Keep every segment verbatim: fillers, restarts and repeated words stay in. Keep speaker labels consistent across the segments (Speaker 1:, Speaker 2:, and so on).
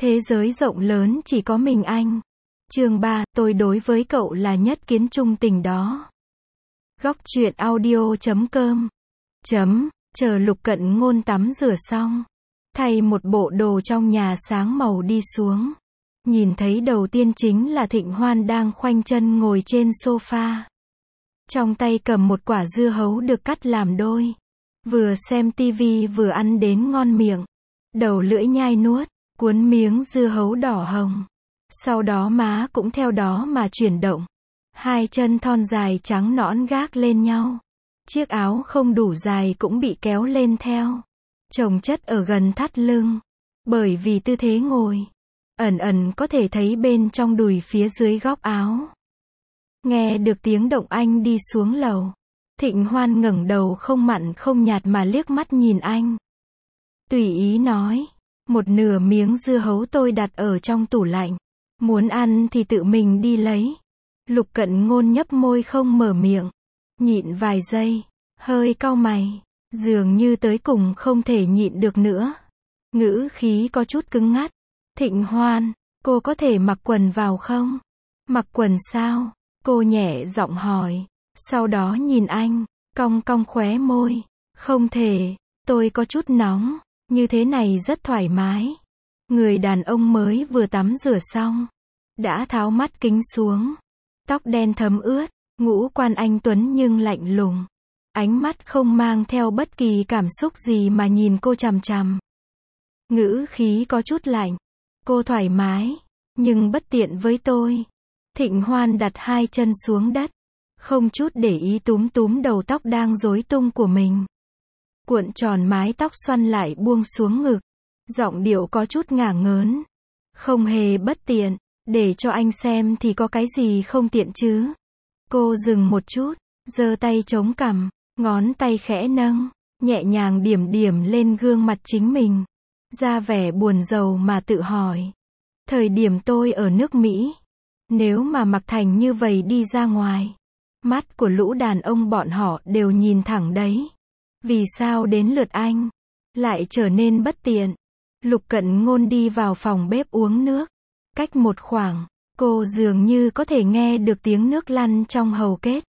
Speaker 1: Thế giới rộng lớn chỉ có mình anh. Chương ba, tôi đối với cậu là nhất kiến trung tình đó. Góc truyện audio chấm com chấm, chờ Lục Cận Ngôn tắm rửa xong, thay một bộ đồ trong nhà sáng màu đi xuống. Nhìn thấy đầu tiên chính là Thịnh Hoan đang khoanh chân ngồi trên sofa. Trong tay cầm một quả dưa hấu được cắt làm đôi. Vừa xem tivi vừa ăn đến ngon miệng. Đầu lưỡi nhai nuốt, cuốn miếng dưa hấu đỏ hồng. Sau đó má cũng theo đó mà chuyển động. Hai chân thon dài trắng nõn gác lên nhau. Chiếc áo không đủ dài cũng bị kéo lên theo. Chồng chất ở gần thắt lưng. Bởi vì tư thế ngồi, ẩn ẩn có thể thấy bên trong đùi phía dưới góc áo. Nghe được tiếng động anh đi xuống lầu. Thịnh Hoan ngẩng đầu không mặn không nhạt mà liếc mắt nhìn anh. Tùy ý nói, một nửa miếng dưa hấu tôi đặt ở trong tủ lạnh. Muốn ăn thì tự mình đi lấy. Lục Cận Ngôn nhấp môi không mở miệng. Nhịn vài giây, hơi cau mày. Dường như tới cùng không thể nhịn được nữa. Ngữ khí có chút cứng ngắt. Thịnh Hoan, cô có thể mặc quần vào không? Mặc quần sao? Cô nhẹ giọng hỏi. Sau đó nhìn anh, cong cong khóe môi. Không thể, tôi có chút nóng. Như thế này rất thoải mái. Người đàn ông mới vừa tắm rửa xong, đã tháo mắt kính xuống. Tóc đen thấm ướt, ngũ quan anh tuấn nhưng lạnh lùng. Ánh mắt không mang theo bất kỳ cảm xúc gì mà nhìn cô chằm chằm. Ngữ khí có chút lạnh. Cô thoải mái, nhưng bất tiện với tôi. Thịnh Hoan đặt hai chân xuống đất, không chút để ý túm túm đầu tóc đang rối tung của mình. Cuộn tròn mái tóc xoăn lại buông xuống ngực. Giọng điệu có chút ngả ngớn. Không hề bất tiện, để cho anh xem thì có cái gì không tiện chứ. Cô dừng một chút, giơ tay chống cằm, ngón tay khẽ nâng, nhẹ nhàng điểm điểm lên gương mặt chính mình. Ra vẻ buồn rầu mà tự hỏi. Thời điểm tôi ở nước Mỹ, nếu mà mặc thành như vậy đi ra ngoài, mắt của lũ đàn ông bọn họ đều nhìn thẳng đấy. Vì sao đến lượt anh lại trở nên bất tiện? Lục Cận Ngôn đi vào phòng bếp uống nước. Cách một khoảng, cô dường như có thể nghe được tiếng nước lăn trong hầu kết.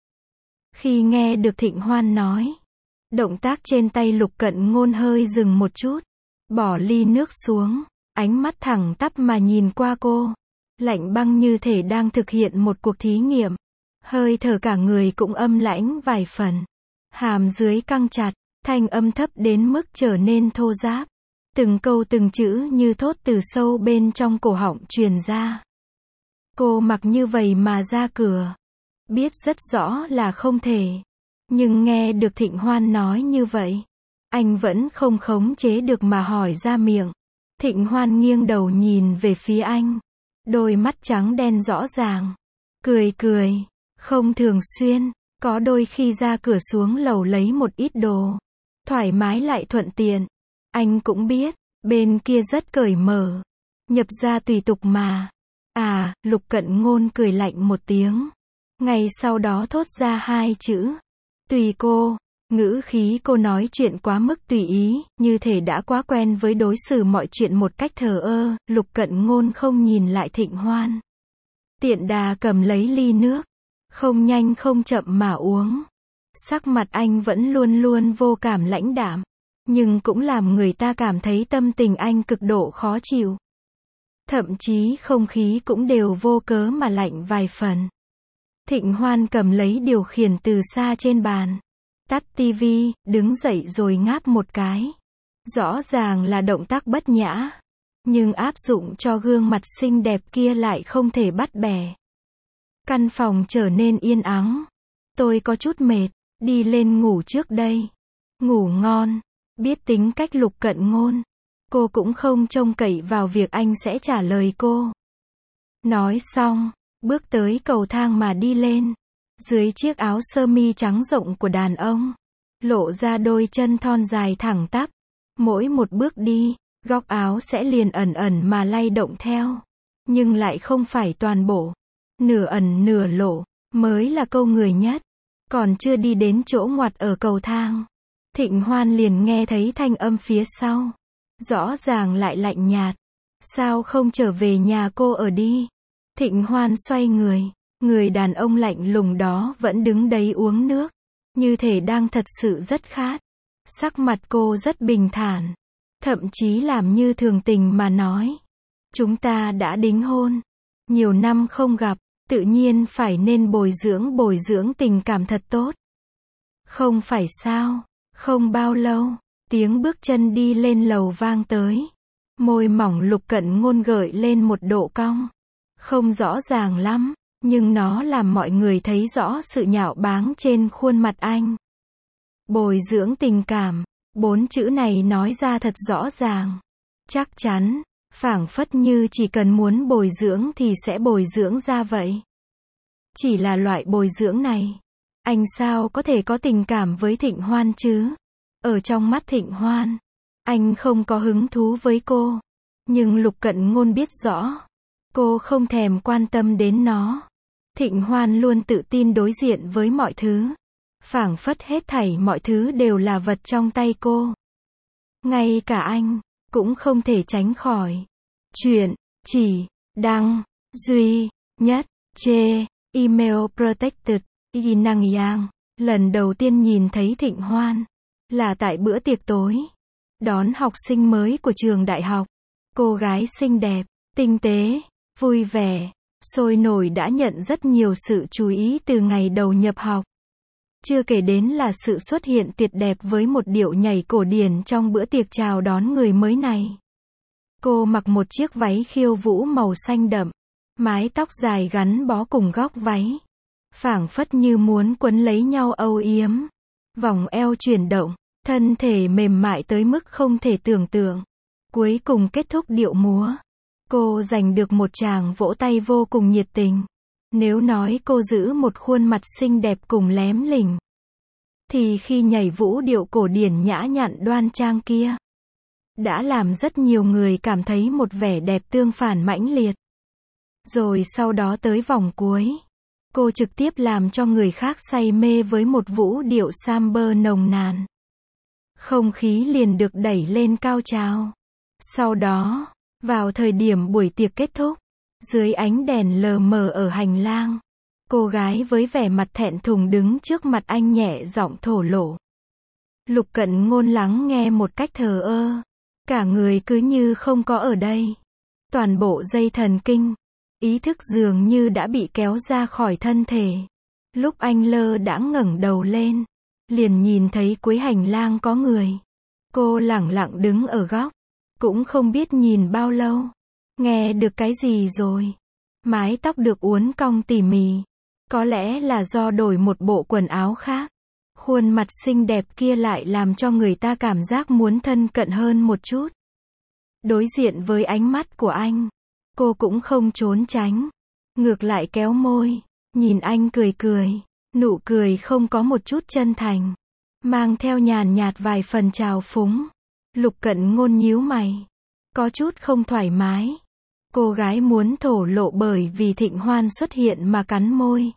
Speaker 1: Khi nghe được Thịnh Hoan nói, động tác trên tay Lục Cận Ngôn hơi dừng một chút. Bỏ ly nước xuống, ánh mắt thẳng tắp mà nhìn qua cô. Lạnh băng như thể đang thực hiện một cuộc thí nghiệm. Hơi thở cả người cũng âm lãnh vài phần. Hàm dưới căng chặt, thanh âm thấp đến mức trở nên thô ráp. Từng câu từng chữ như thốt từ sâu bên trong cổ họng truyền ra. Cô mặc như vậy mà ra cửa. Biết rất rõ là không thể. Nhưng nghe được Thịnh Hoan nói như vậy, anh vẫn không khống chế được mà hỏi ra miệng. Thịnh Hoan nghiêng đầu nhìn về phía anh. Đôi mắt trắng đen rõ ràng. Cười cười. Không thường xuyên, có đôi khi ra cửa xuống lầu lấy một ít đồ. Thoải mái lại thuận tiện. Anh cũng biết, bên kia rất cởi mở. Nhập ra tùy tục mà. À, Lục Cận Ngôn cười lạnh một tiếng. Ngay sau đó thốt ra hai chữ. Tùy cô. Ngữ khí cô nói chuyện quá mức tùy ý, như thể đã quá quen với đối xử mọi chuyện một cách thờ ơ. Lục Cận Ngôn không nhìn lại Thịnh Hoan. Tiện đà cầm lấy ly nước. Không nhanh không chậm mà uống. Sắc mặt anh vẫn luôn luôn vô cảm lãnh đạm. Nhưng cũng làm người ta cảm thấy tâm tình anh cực độ khó chịu. Thậm chí không khí cũng đều vô cớ mà lạnh vài phần. Thịnh Hoan cầm lấy điều khiển từ xa trên bàn. Tắt tivi, đứng dậy rồi ngáp một cái. Rõ ràng là động tác bất nhã. Nhưng áp dụng cho gương mặt xinh đẹp kia lại không thể bắt bẻ. Căn phòng trở nên yên ắng. Tôi có chút mệt, đi lên ngủ trước đây. Ngủ ngon. Biết tính cách Lục Cận Ngôn, cô cũng không trông cậy vào việc anh sẽ trả lời cô. Nói xong, bước tới cầu thang mà đi lên. Dưới chiếc áo sơ mi trắng rộng của đàn ông, lộ ra đôi chân thon dài thẳng tắp. Mỗi một bước đi, góc áo sẽ liền ẩn ẩn mà lay động theo. Nhưng lại không phải toàn bộ. Nửa ẩn nửa lộ, mới là câu người nhất. Còn chưa đi đến chỗ ngoặt ở cầu thang, Thịnh Hoan liền nghe thấy thanh âm phía sau. Rõ ràng lại lạnh nhạt. Sao không trở về nhà cô ở đi? Thịnh Hoan xoay người, người đàn ông lạnh lùng đó vẫn đứng đấy uống nước, như thể đang thật sự rất khát. Sắc mặt cô rất bình thản, thậm chí làm như thường tình mà nói. Chúng ta đã đính hôn, nhiều năm không gặp, tự nhiên phải nên bồi dưỡng bồi dưỡng tình cảm thật tốt. Không phải sao? Không bao lâu, tiếng bước chân đi lên lầu vang tới. Môi mỏng Lục Cận Ngôn gợi lên một độ cong. Không rõ ràng lắm, nhưng nó làm mọi người thấy rõ sự nhạo báng trên khuôn mặt anh. Bồi dưỡng tình cảm, bốn chữ này nói ra thật rõ ràng. Chắc chắn, phảng phất như chỉ cần muốn bồi dưỡng thì sẽ bồi dưỡng ra vậy. Chỉ là loại bồi dưỡng này, anh sao có thể có tình cảm với Thịnh Hoan chứ? Ở trong mắt Thịnh Hoan, anh không có hứng thú với cô. Nhưng Lục Cận Ngôn biết rõ, cô không thèm quan tâm đến nó. Thịnh Hoan luôn tự tin đối diện với mọi thứ. Phảng phất hết thảy mọi thứ đều là vật trong tay cô. Ngay cả anh, cũng không thể tránh khỏi. Chuyện, chỉ, đăng, duy, nhất, chê, email protected, y năng yang. Lần đầu tiên nhìn thấy Thịnh Hoan, là tại bữa tiệc tối. Đón học sinh mới của trường đại học. Cô gái xinh đẹp, tinh tế, vui vẻ, sôi nổi đã nhận rất nhiều sự chú ý từ ngày đầu nhập học. Chưa kể đến là sự xuất hiện tuyệt đẹp với một điệu nhảy cổ điển trong bữa tiệc chào đón người mới này. Cô mặc một chiếc váy khiêu vũ màu xanh đậm, mái tóc dài gắn bó cùng góc váy, phảng phất như muốn quấn lấy nhau âu yếm. Vòng eo chuyển động, thân thể mềm mại tới mức không thể tưởng tượng. Cuối cùng kết thúc điệu múa, cô giành được một tràng vỗ tay vô cùng nhiệt tình. Nếu nói cô giữ một khuôn mặt xinh đẹp cùng lém lỉnh, thì khi nhảy vũ điệu cổ điển nhã nhặn đoan trang kia, đã làm rất nhiều người cảm thấy một vẻ đẹp tương phản mãnh liệt. Rồi sau đó tới vòng cuối, cô trực tiếp làm cho người khác say mê với một vũ điệu samba nồng nàn. Không khí liền được đẩy lên cao trào. Sau đó, vào thời điểm buổi tiệc kết thúc, dưới ánh đèn lờ mờ ở hành lang, cô gái với vẻ mặt thẹn thùng đứng trước mặt anh nhẹ giọng thổ lộ. Lục Cận Ngôn lắng nghe một cách thờ ơ, cả người cứ như không có ở đây. Toàn bộ dây thần kinh, ý thức dường như đã bị kéo ra khỏi thân thể. Lúc anh lơ đãng ngẩng đầu lên, liền nhìn thấy cuối hành lang có người. Cô lẳng lặng đứng ở góc, cũng không biết nhìn bao lâu. Nghe được cái gì rồi? Mái tóc được uốn cong tỉ mỉ. Có lẽ là do đổi một bộ quần áo khác. Khuôn mặt xinh đẹp kia lại làm cho người ta cảm giác muốn thân cận hơn một chút. Đối diện với ánh mắt của anh, cô cũng không trốn tránh. Ngược lại kéo môi, nhìn anh cười cười. Nụ cười không có một chút chân thành, mang theo nhàn nhạt vài phần trào phúng. Lục Cận Ngôn nhíu mày, có chút không thoải mái. Cô gái muốn thổ lộ bởi vì Thịnh Hoan xuất hiện mà cắn môi.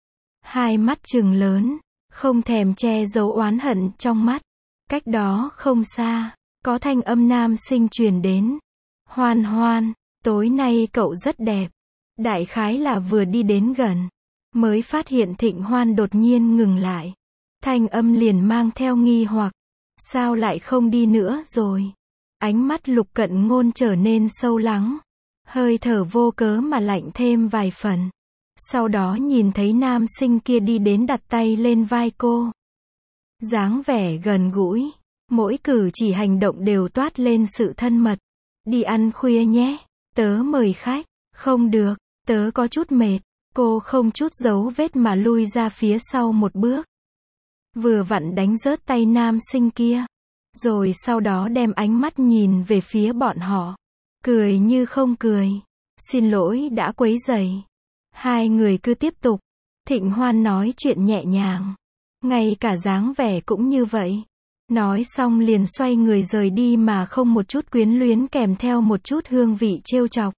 Speaker 1: Hai mắt trừng lớn, không thèm che giấu oán hận trong mắt. Cách đó không xa, có thanh âm nam sinh truyền đến. Hoan Hoan, tối nay cậu rất đẹp. Đại khái là vừa đi đến gần, mới phát hiện Thịnh Hoan đột nhiên ngừng lại. Thanh âm liền mang theo nghi hoặc. Sao lại không đi nữa rồi? Ánh mắt Lục Cận Ngôn trở nên sâu lắng. Hơi thở vô cớ mà lạnh thêm vài phần. Sau đó nhìn thấy nam sinh kia đi đến đặt tay lên vai cô. Dáng vẻ gần gũi. Mỗi cử chỉ hành động đều toát lên sự thân mật. Đi ăn khuya nhé. Tớ mời khách. Không được, tớ có chút mệt. Cô không chút dấu vết mà lui ra phía sau một bước. Vừa vặn đánh rớt tay nam sinh kia. Rồi sau đó đem ánh mắt nhìn về phía bọn họ. Cười như không cười. Xin lỗi đã quấy rầy. Hai người cứ tiếp tục. Thịnh Hoan nói chuyện nhẹ nhàng. Ngay cả dáng vẻ cũng như vậy. Nói xong liền xoay người rời đi mà không một chút quyến luyến kèm theo một chút hương vị trêu chọc.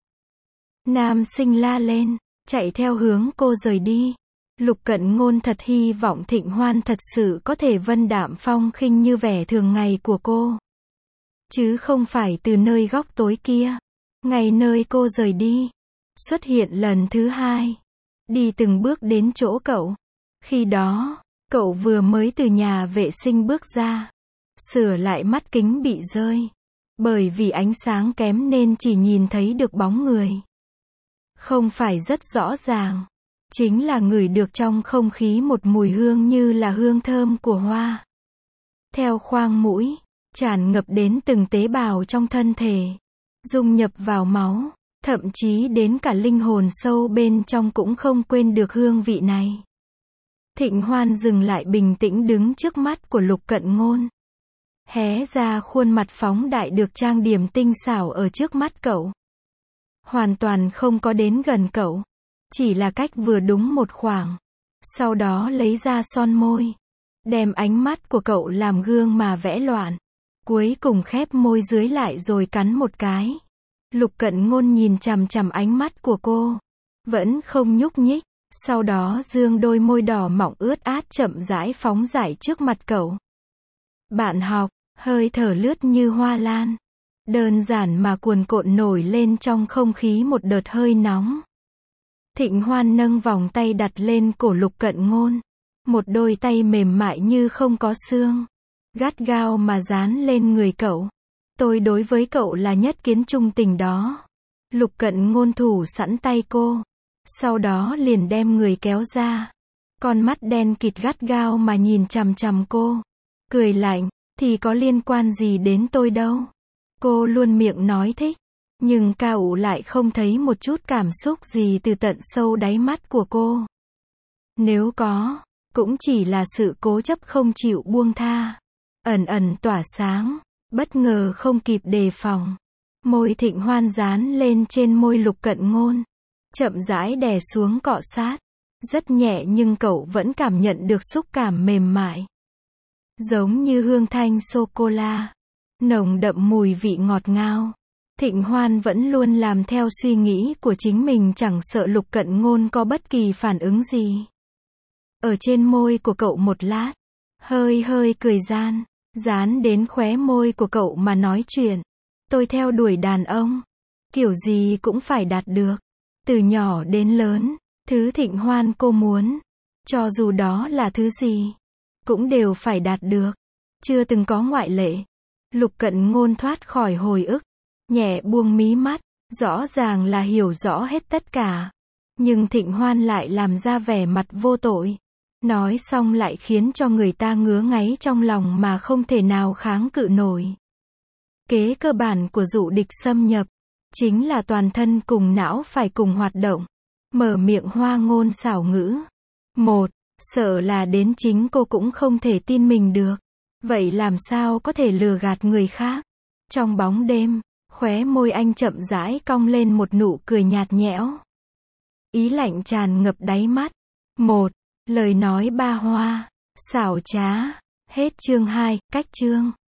Speaker 1: Nam sinh la lên, chạy theo hướng cô rời đi. Lục Cận Ngôn thật hy vọng Thịnh Hoan thật sự có thể vân đạm phong khinh như vẻ thường ngày của cô. Chứ không phải từ nơi góc tối kia. ngay nơi cô rời đi. Xuất hiện lần thứ hai. Đi từng bước đến chỗ cậu. Khi đó, cậu vừa mới từ nhà vệ sinh bước ra. Sửa lại mắt kính bị rơi. Bởi vì ánh sáng kém nên chỉ nhìn thấy được bóng người. Không phải rất rõ ràng. Chính là ngửi được trong không khí một mùi hương như là hương thơm của hoa. Theo khoang mũi, tràn ngập đến từng tế bào trong thân thể. Dung nhập vào máu, thậm chí đến cả linh hồn sâu bên trong cũng không quên được hương vị này. Thịnh Hoan dừng lại bình tĩnh đứng trước mắt của Lục Cận Ngôn. Hé ra khuôn mặt phóng đại được trang điểm tinh xảo ở trước mắt cậu. Hoàn toàn không có đến gần cậu. Chỉ là cách vừa đúng một khoảng. Sau đó lấy ra son môi. Đem ánh mắt của cậu làm gương mà vẽ loạn. Cuối cùng khép môi dưới lại rồi cắn một cái. Lục Cận Ngôn nhìn chằm chằm ánh mắt của cô. Vẫn không nhúc nhích. Sau đó dương đôi môi đỏ mọng ướt át chậm rãi phóng giải trước mặt cậu. Bạn học, hơi thở lướt như hoa lan. Đơn giản mà cuồn cuộn nổi lên trong không khí một đợt hơi nóng. Thịnh Hoan nâng vòng tay đặt lên cổ Lục Cận Ngôn. Một đôi tay mềm mại như không có xương. Gắt gao mà dán lên người cậu. Tôi đối với cậu là nhất kiến trung tình đó. Lục Cận Ngôn thủ sẵn tay cô. Sau đó liền đem người kéo ra. Con mắt đen kịt gắt gao mà nhìn chằm chằm cô. Cười lạnh, thì có liên quan gì đến tôi đâu. Cô luôn miệng nói thích. Nhưng Cao Ủ lại không thấy một chút cảm xúc gì từ tận sâu đáy mắt của cô. Nếu có, cũng chỉ là sự cố chấp không chịu buông tha. Ẩn ẩn tỏa sáng, bất ngờ không kịp đề phòng. Môi Thịnh Hoan dán lên trên môi Lục Cận Ngôn. Chậm rãi đè xuống cọ sát. Rất nhẹ nhưng cậu vẫn cảm nhận được xúc cảm mềm mại. Giống như hương thanh sô-cô-la. Nồng đậm mùi vị ngọt ngào. Thịnh Hoan vẫn luôn làm theo suy nghĩ của chính mình chẳng sợ Lục Cận Ngôn có bất kỳ phản ứng gì. Ở trên môi của cậu một lát. Hơi hơi cười gian. Dán đến khóe môi của cậu mà nói chuyện. Tôi theo đuổi đàn ông. Kiểu gì cũng phải đạt được. Từ nhỏ đến lớn. Thứ Thịnh Hoan cô muốn. Cho dù đó là thứ gì. Cũng đều phải đạt được. Chưa từng có ngoại lệ. Lục Cận Ngôn thoát khỏi hồi ức. Nhẹ buông mí mắt. Rõ ràng là hiểu rõ hết tất cả. Nhưng Thịnh Hoan lại làm ra vẻ mặt vô tội. Nói xong lại khiến cho người ta ngứa ngáy trong lòng mà không thể nào kháng cự nổi. Kế cơ bản của dụ địch xâm nhập. Chính là toàn thân cùng não phải cùng hoạt động. Mở miệng hoa ngôn xảo ngữ. Một, sợ là đến chính cô cũng không thể tin mình được. Vậy làm sao có thể lừa gạt người khác? Trong bóng đêm, khóe môi anh chậm rãi cong lên một nụ cười nhạt nhẽo. Ý lạnh tràn ngập đáy mắt. Một, lời nói ba hoa, xảo trá. Hết chương hai, cách chương.